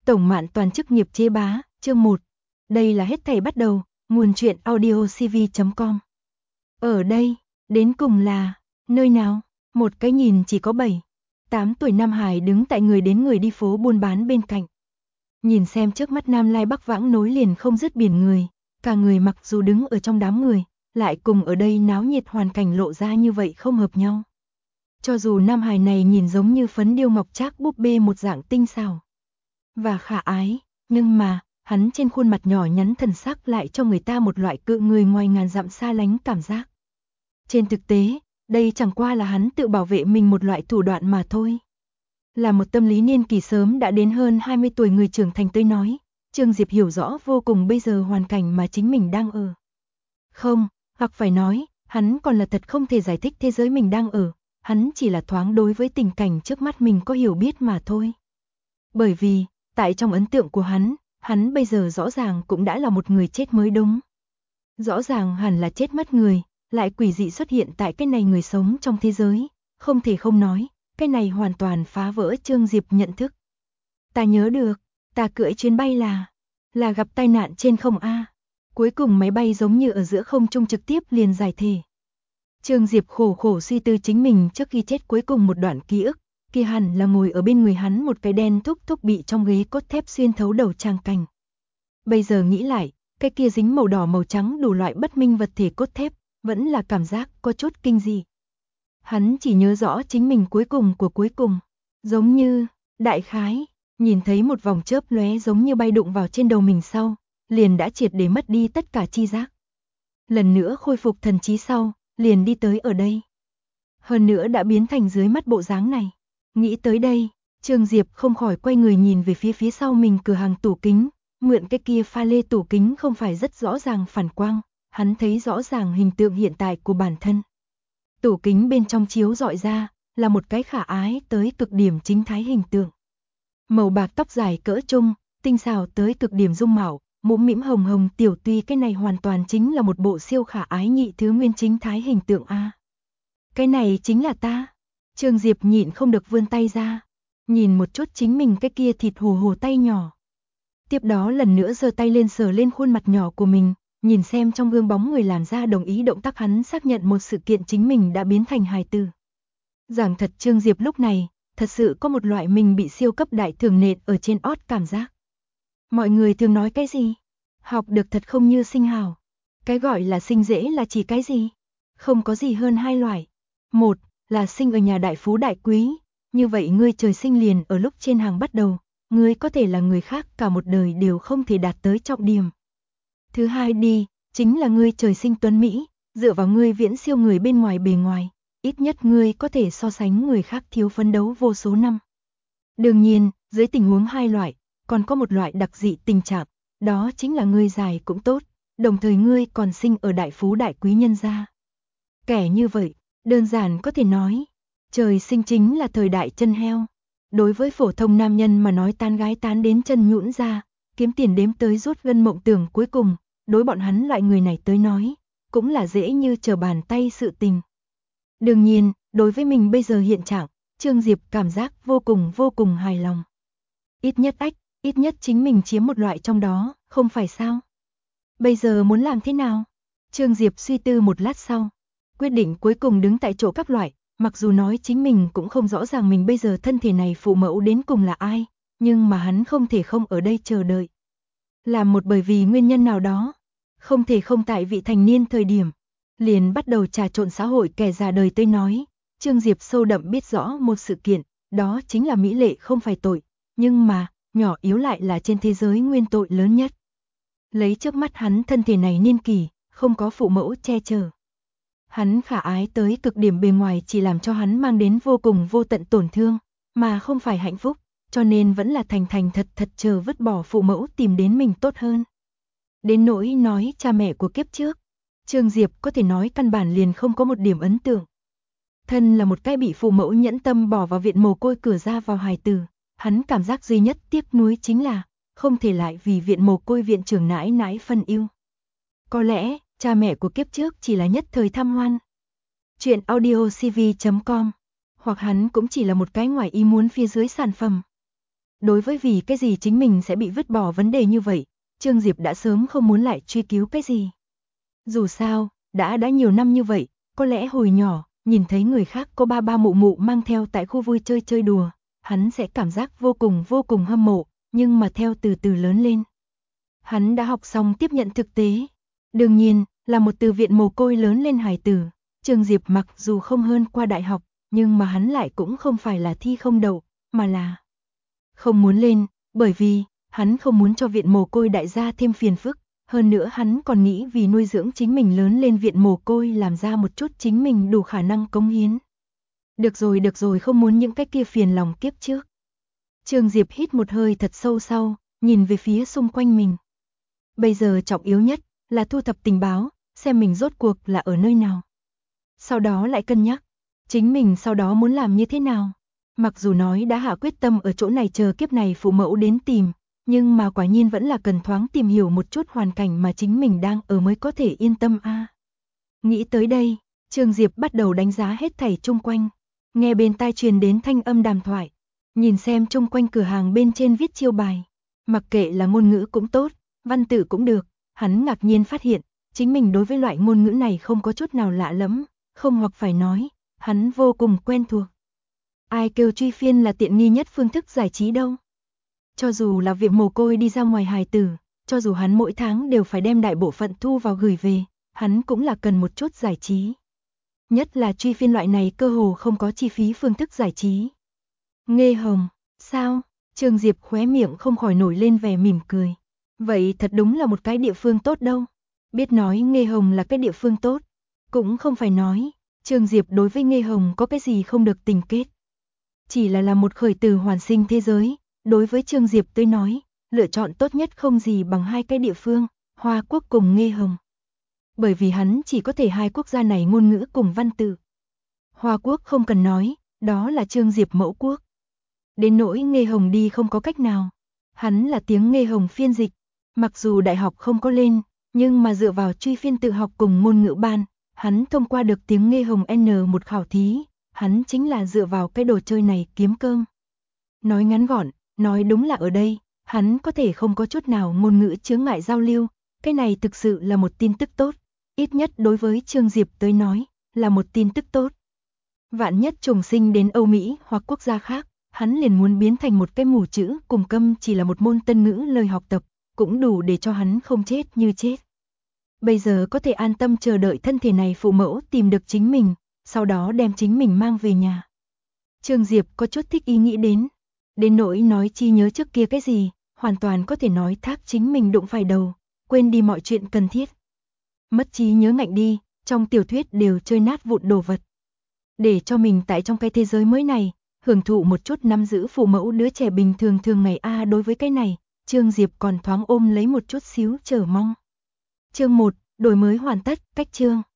Tổng Mạn Toàn chức nghiệp chế bá, chương 1. Đây là hết thảy bắt đầu, nguồn truyện audiocv.com. Ở đây, đến cùng là, nơi nào? Một cái nhìn chỉ có 7, 8 tuổi Nam Hải đứng tại người đến người đi phố buôn bán bên cạnh. Nhìn xem trước mắt Nam Lai Bắc Vãng nối liền không dứt biển người, cả người mặc dù đứng ở trong đám người, lại cùng ở đây náo nhiệt hoàn cảnh lộ ra như vậy không hợp nhau. Cho dù Nam Hải này nhìn giống như phấn điêu ngọc trác búp bê một dạng tinh xảo và khả ái, nhưng mà, hắn trên khuôn mặt nhỏ nhắn thần sắc lại cho người ta một loại cự người ngoài ngàn dặm xa lánh cảm giác. Trên thực tế, đây chẳng qua là hắn tự bảo vệ mình một loại thủ đoạn mà thôi. Là một tâm lý niên kỳ sớm đã đến hơn 20 tuổi người trưởng thành tới nói, Trương Diệp hiểu rõ vô cùng bây giờ hoàn cảnh mà chính mình đang ở. Không, hoặc phải nói, hắn còn là thật không thể giải thích thế giới mình đang ở, hắn chỉ là thoáng đối với tình cảnh trước mắt mình có hiểu biết mà thôi. Bởi vì, tại trong ấn tượng của hắn bây giờ rõ ràng cũng đã là một người chết mới đúng. Rõ ràng hẳn là chết mất người, lại quỷ dị xuất hiện tại cái này người sống trong thế giới, không thể không nói, cái này hoàn toàn phá vỡ Trương Diệp nhận thức. Ta nhớ được, ta cưỡi chuyến bay là gặp tai nạn trên không a. Cuối cùng máy bay giống như ở giữa không trung trực tiếp liền giải thể. Trương Diệp khổ khổ suy tư chính mình trước khi chết cuối cùng một đoạn ký ức, kia hẳn là ngồi ở bên người hắn một cái đen thúc thúc bị trong ghế cốt thép xuyên thấu đầu trang cảnh. Bây giờ nghĩ lại, cái kia dính màu đỏ màu trắng đủ loại bất minh vật thể cốt thép, vẫn là cảm giác có chút kinh dị. Hắn chỉ nhớ rõ chính mình cuối cùng, giống như, đại khái, nhìn thấy một vòng chớp lóe giống như bay đụng vào trên đầu mình sau, liền đã triệt để mất đi tất cả chi giác. Lần nữa khôi phục thần trí sau, liền đi tới ở đây. Hơn nữa đã biến thành dưới mắt bộ dáng này. Nghĩ tới đây, Trương Diệp không khỏi quay người nhìn về phía sau mình cửa hàng tủ kính, mượn cái kia pha lê tủ kính không phải rất rõ ràng phản quang, hắn thấy rõ ràng hình tượng hiện tại của bản thân. Tủ kính bên trong chiếu rọi ra, là một cái khả ái tới cực điểm chính thái hình tượng. Màu bạc tóc dài cỡ trung, tinh xảo tới cực điểm dung mạo, mũm mĩm hồng hồng tiểu tuy cái này hoàn toàn chính là một bộ siêu khả ái nhị thứ nguyên chính thái hình tượng a. Cái này chính là ta. Trương Diệp nhịn không được vươn tay ra, nhìn một chút chính mình cái kia thịt hồ hồ tay nhỏ. Tiếp đó lần nữa giơ tay lên sờ lên khuôn mặt nhỏ của mình, nhìn xem trong gương bóng người làm ra đồng ý động tác hắn xác nhận một sự kiện chính mình đã biến thành hài tử. Giảng thật Trương Diệp lúc này, thật sự có một loại mình bị siêu cấp đại thường nện ở trên ót cảm giác. Mọi người thường nói cái gì? Học được thật không như sinh hào. Cái gọi là sinh dễ là chỉ cái gì? Không có gì hơn hai loại. Một là sinh ở nhà đại phú đại quý, như vậy ngươi trời sinh liền ở lúc trên hàng bắt đầu, ngươi có thể là người khác cả một đời đều không thể đạt tới trọng điểm. Thứ hai đi, chính là ngươi trời sinh tuấn Mỹ, dựa vào ngươi viễn siêu người bên ngoài bề ngoài, ít nhất ngươi có thể so sánh người khác thiếu phấn đấu vô số năm. Đương nhiên, dưới tình huống hai loại, còn có một loại đặc dị tình trạng, đó chính là ngươi dài cũng tốt, đồng thời ngươi còn sinh ở đại phú đại quý nhân gia. Kẻ như vậy, đơn giản có thể nói, trời sinh chính là thời đại chân heo. Đối với phổ thông nam nhân mà nói tán gái tán đến chân nhũn ra, kiếm tiền đếm tới rút gân mộng tưởng cuối cùng, đối bọn hắn loại người này tới nói, cũng là dễ như trở bàn tay sự tình. Đương nhiên, đối với mình bây giờ hiện trạng, Trương Diệp cảm giác vô cùng hài lòng. Ít nhất chính mình chiếm một loại trong đó, không phải sao? Bây giờ muốn làm thế nào? Trương Diệp suy tư một lát sau, quyết định cuối cùng đứng tại chỗ các loại, mặc dù nói chính mình cũng không rõ ràng mình bây giờ thân thể này phụ mẫu đến cùng là ai, nhưng mà hắn không thể không ở đây chờ đợi. Làm một bởi vì nguyên nhân nào đó, không thể không tại vị thành niên thời điểm, liền bắt đầu trà trộn xã hội kẻ già đời tới nói, Trương Diệp sâu đậm biết rõ một sự kiện, đó chính là mỹ lệ không phải tội, nhưng mà, nhỏ yếu lại là trên thế giới nguyên tội lớn nhất. Lấy trước mắt hắn thân thể này niên kỳ, không có phụ mẫu che chở. Hắn khả ái tới cực điểm bề ngoài chỉ làm cho hắn mang đến vô cùng vô tận tổn thương, mà không phải hạnh phúc, cho nên vẫn là thành thật chờ vứt bỏ phụ mẫu tìm đến mình tốt hơn. Đến nỗi nói cha mẹ của kiếp trước, Trương Diệp có thể nói căn bản liền không có một điểm ấn tượng. Thân là một cái bị phụ mẫu nhẫn tâm bỏ vào viện mồ côi cửa ra vào hài tử, hắn cảm giác duy nhất tiếc nuối chính là không thể lại vì viện mồ côi viện trưởng nãi nãi phân yêu. Có lẽ, cha mẹ của kiếp trước chỉ là nhất thời tham hoan. Chuyện audiocv.com, hoặc hắn cũng chỉ là một cái ngoài ý muốn phía dưới sản phẩm. Đối với vì cái gì chính mình sẽ bị vứt bỏ vấn đề như vậy, Trương Diệp đã sớm không muốn lại truy cứu cái gì. Dù sao, đã nhiều năm như vậy, có lẽ hồi nhỏ, nhìn thấy người khác có ba ba mụ mụ mang theo tại khu vui chơi chơi đùa, hắn sẽ cảm giác vô cùng hâm mộ, nhưng mà theo từ từ lớn lên. Hắn đã học xong tiếp nhận thực tế. Đương nhiên, là một từ viện mồ côi lớn lên hài tử, Trương Diệp mặc dù không hơn qua đại học, nhưng mà hắn lại cũng không phải là thi không đậu, mà là không muốn lên, bởi vì hắn không muốn cho viện mồ côi đại gia thêm phiền phức, hơn nữa hắn còn nghĩ vì nuôi dưỡng chính mình lớn lên viện mồ côi làm ra một chút chính mình đủ khả năng cống hiến. Được rồi, không muốn những cái kia phiền lòng kiếp trước. Trương Diệp hít một hơi thật sâu sau, nhìn về phía xung quanh mình. Bây giờ trọng yếu nhất là thu thập tình báo, xem mình rốt cuộc là ở nơi nào. Sau đó lại cân nhắc, chính mình sau đó muốn làm như thế nào. Mặc dù nói đã hạ quyết tâm ở chỗ này chờ kiếp này phụ mẫu đến tìm, nhưng mà quả nhiên vẫn là cần thoáng tìm hiểu một chút hoàn cảnh mà chính mình đang ở mới có thể yên tâm a. Nghĩ tới đây, Trương Diệp bắt đầu đánh giá hết thảy chung quanh, nghe bên tai truyền đến thanh âm đàm thoại, nhìn xem chung quanh cửa hàng bên trên viết chiêu bài, mặc kệ là ngôn ngữ cũng tốt, văn tự cũng được, hắn ngạc nhiên phát hiện, chính mình đối với loại ngôn ngữ này không có chút nào lạ lẫm, không hoặc phải nói, hắn vô cùng quen thuộc. Ai kêu truy phiên là tiện nghi nhất phương thức giải trí đâu. Cho dù là việc mồ côi đi ra ngoài hài tử, cho dù hắn mỗi tháng đều phải đem đại bộ phận thu vào gửi về, hắn cũng là cần một chút giải trí. Nhất là truy phiên loại này cơ hồ không có chi phí phương thức giải trí. Nghê Hồng, sao? Trương Diệp khóe miệng không khỏi nổi lên vẻ mỉm cười. Vậy thật đúng là một cái địa phương tốt đâu. Biết nói Nghê Hồng là cái địa phương tốt, cũng không phải nói Trương Diệp đối với Nghê Hồng có cái gì không được tình kết. Chỉ là một khởi tử hoàn sinh thế giới, đối với Trương Diệp tới nói, lựa chọn tốt nhất không gì bằng hai cái địa phương, Hoa Quốc cùng Nghê Hồng. Bởi vì hắn chỉ có thể hai quốc gia này ngôn ngữ cùng văn tự. Hoa Quốc không cần nói, đó là Trương Diệp mẫu quốc. Đến nỗi Nghê Hồng đi không có cách nào. Hắn là tiếng Nghê Hồng phiên dịch, mặc dù đại học không có lên, nhưng mà dựa vào truy phiên tự học cùng ngôn ngữ ban, hắn thông qua được tiếng Nghê Hồng N1 khảo thí, hắn chính là dựa vào cái đồ chơi này kiếm cơm. Nói ngắn gọn, nói đúng là ở đây, hắn có thể không có chút nào ngôn ngữ chướng ngại giao lưu, cái này thực sự là một tin tức tốt, ít nhất đối với Trương Diệp tới nói, là một tin tức tốt. Vạn nhất trùng sinh đến Âu Mỹ hoặc quốc gia khác, hắn liền muốn biến thành một cái mù chữ cùng câm chỉ là một môn tân ngữ lời học tập, cũng đủ để cho hắn không chết như chết. Bây giờ có thể an tâm chờ đợi thân thể này phụ mẫu tìm được chính mình, sau đó đem chính mình mang về nhà. Trương Diệp có chút thích ý nghĩ đến nỗi nói chi nhớ trước kia cái gì, hoàn toàn có thể nói thác chính mình đụng phải đầu, quên đi mọi chuyện cần thiết. Mất trí nhớ ngạnh đi, trong tiểu thuyết đều chơi nát vụn đồ vật. Để cho mình tại trong cái thế giới mới này, hưởng thụ một chút nắm giữ phụ mẫu đứa trẻ bình thường thường ngày đối với cái này, Trương Diệp còn thoáng ôm lấy một chút xíu chờ mong. Chương 1, đổi mới hoàn tất, cách chương.